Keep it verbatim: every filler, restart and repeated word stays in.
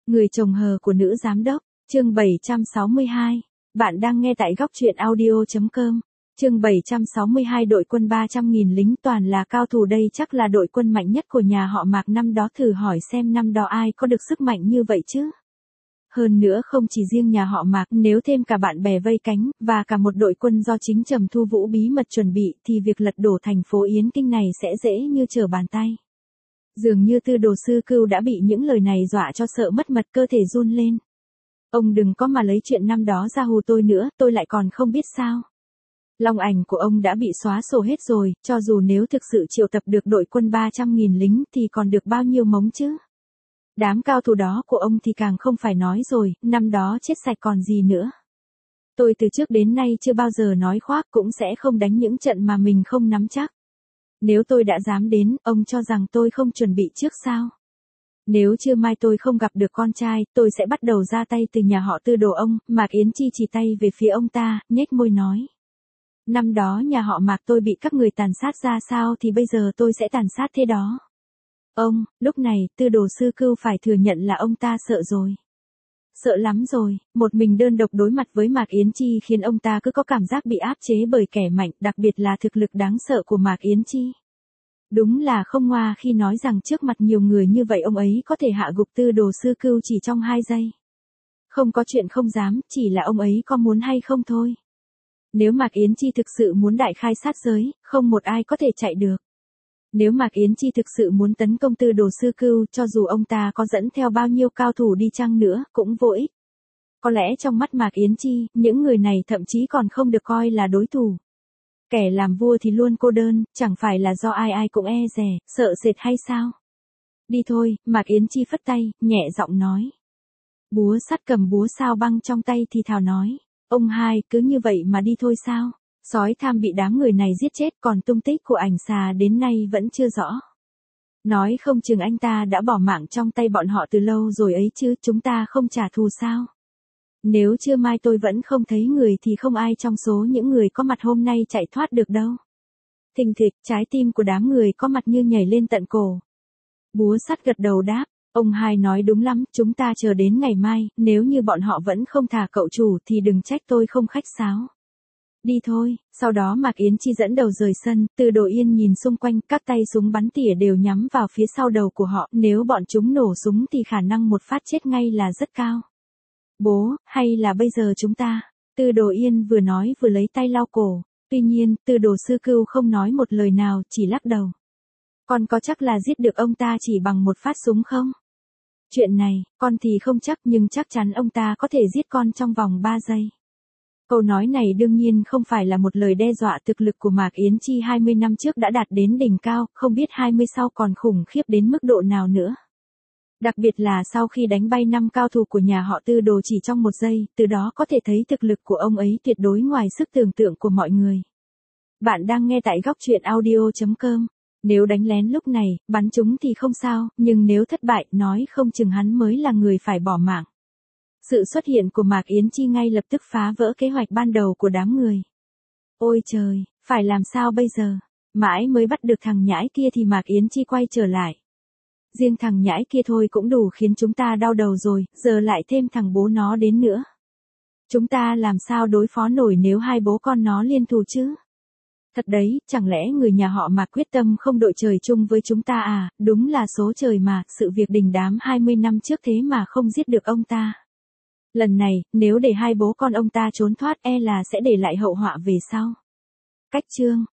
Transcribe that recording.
Người chồng hờ của nữ giám đốc, chương bảy trăm sáu mươi hai. Bạn đang nghe tại góc truyện audio chấm com. Chương bảy trăm sáu mươi hai. Đội quân ba trăm nghìn lính toàn là cao thủ, đây chắc là đội quân mạnh nhất của nhà họ Mạc năm đó, thử hỏi xem năm đó ai có được sức mạnh như vậy chứ. Hơn nữa không chỉ riêng nhà họ Mạc, nếu thêm cả bạn bè vây cánh, và cả một đội quân do chính Trầm Thu Vũ bí mật chuẩn bị, thì việc lật đổ thành phố Yến Kinh này sẽ dễ như trở bàn tay. Dường như Tư Đồ Sư Cưu đã bị những lời này dọa cho sợ mất mật, cơ thể run lên. Ông đừng có mà lấy chuyện năm đó ra hù tôi nữa, tôi lại còn không biết sao. Long ảnh của ông đã bị xóa sổ hết rồi, cho dù nếu thực sự triệu tập được đội quân ba trăm nghìn lính thì còn được bao nhiêu mống chứ. Đám cao thủ đó của ông thì càng không phải nói rồi, năm đó chết sạch còn gì nữa. Tôi từ trước đến nay chưa bao giờ nói khoác, cũng sẽ không đánh những trận mà mình không nắm chắc. Nếu tôi đã dám đến, ông cho rằng tôi không chuẩn bị trước sao? Nếu trưa mai tôi không gặp được con trai, tôi sẽ bắt đầu ra tay từ nhà họ Tư đồ ông. Mạc Yến Chi chỉ tay về phía ông ta, nhếch môi nói. Năm đó nhà họ Mạc tôi bị các người tàn sát ra sao thì bây giờ tôi sẽ tàn sát thế đó. Ông, lúc này, Tư Đồ Sư Cưu phải thừa nhận là ông ta sợ rồi. Sợ lắm rồi, một mình đơn độc đối mặt với Mạc Yến Chi khiến ông ta cứ có cảm giác bị áp chế bởi kẻ mạnh, đặc biệt là thực lực đáng sợ của Mạc Yến Chi. Đúng là không ngoa khi nói rằng trước mặt nhiều người như vậy ông ấy có thể hạ gục Tư Đồ Sư Cưu chỉ trong hai giây. Không có chuyện không dám, chỉ là ông ấy có muốn hay không thôi. Nếu Mạc Yến Chi thực sự muốn đại khai sát giới, không một ai có thể chạy được. Nếu Mạc Yến Chi thực sự muốn tấn công Tư Đồ Sư Cưu, cho dù ông ta có dẫn theo bao nhiêu cao thủ đi chăng nữa, cũng vô ích. Có lẽ trong mắt Mạc Yến Chi, những người này thậm chí còn không được coi là đối thủ. Kẻ làm vua thì luôn cô đơn, chẳng phải là do ai ai cũng e dè, sợ sệt hay sao? Đi thôi, Mạc Yến Chi phất tay, nhẹ giọng nói. Búa sắt cầm búa sao băng trong tay thì thào nói. Ông hai, cứ như vậy mà đi thôi sao? Sói tham bị đám người này giết chết, còn tung tích của ảnh xà đến nay vẫn chưa rõ. Nói không chừng anh ta đã bỏ mạng trong tay bọn họ từ lâu rồi ấy chứ, chúng ta không trả thù sao? Nếu trưa mai tôi vẫn không thấy người thì không ai trong số những người có mặt hôm nay chạy thoát được đâu. Thình thịch, trái tim của đám người có mặt như nhảy lên tận cổ. Búa sắt gật đầu đáp, ông hai nói đúng lắm, chúng ta chờ đến ngày mai, nếu như bọn họ vẫn không thả cậu chủ thì đừng trách tôi không khách sáo. Đi thôi, sau đó Mạc Yến Chi dẫn đầu rời sân, Từ Đồ Yên nhìn xung quanh, các tay súng bắn tỉa đều nhắm vào phía sau đầu của họ, nếu bọn chúng nổ súng thì khả năng một phát chết ngay là rất cao. Bố, hay là bây giờ chúng ta? Từ Đồ Yên vừa nói vừa lấy tay lau cổ, tuy nhiên, Tư Đồ Sư Cưu không nói một lời nào, chỉ lắc đầu. Con có chắc là giết được ông ta chỉ bằng một phát súng không? Chuyện này, con thì không chắc nhưng chắc chắn ông ta có thể giết con trong vòng ba giây. Câu nói này đương nhiên không phải là một lời đe dọa, thực lực của Mạc Yến Chi hai mươi năm trước đã đạt đến đỉnh cao, không biết hai mươi sau còn khủng khiếp đến mức độ nào nữa. Đặc biệt là sau khi đánh bay năm cao thủ của nhà họ Tư Đồ chỉ trong một giây, từ đó có thể thấy thực lực của ông ấy tuyệt đối ngoài sức tưởng tượng của mọi người. Bạn đang nghe tại góc truyện audio chấm com. Nếu đánh lén lúc này, bắn chúng thì không sao, nhưng nếu thất bại, nói không chừng hắn mới là người phải bỏ mạng. Sự xuất hiện của Mạc Yến Chi ngay lập tức phá vỡ kế hoạch ban đầu của đám người. Ôi trời, phải làm sao bây giờ? Mãi mới bắt được thằng nhãi kia thì Mạc Yến Chi quay trở lại. Riêng thằng nhãi kia thôi cũng đủ khiến chúng ta đau đầu rồi, giờ lại thêm thằng bố nó đến nữa. Chúng ta làm sao đối phó nổi nếu hai bố con nó liên thủ chứ? Thật đấy, chẳng lẽ người nhà họ Mạc quyết tâm không đội trời chung với chúng ta à? Đúng là số trời mà, sự việc đình đám hai mươi năm trước thế mà không giết được ông ta. Lần này, nếu để hai bố con ông ta trốn thoát e là sẽ để lại hậu họa về sau. Cách chương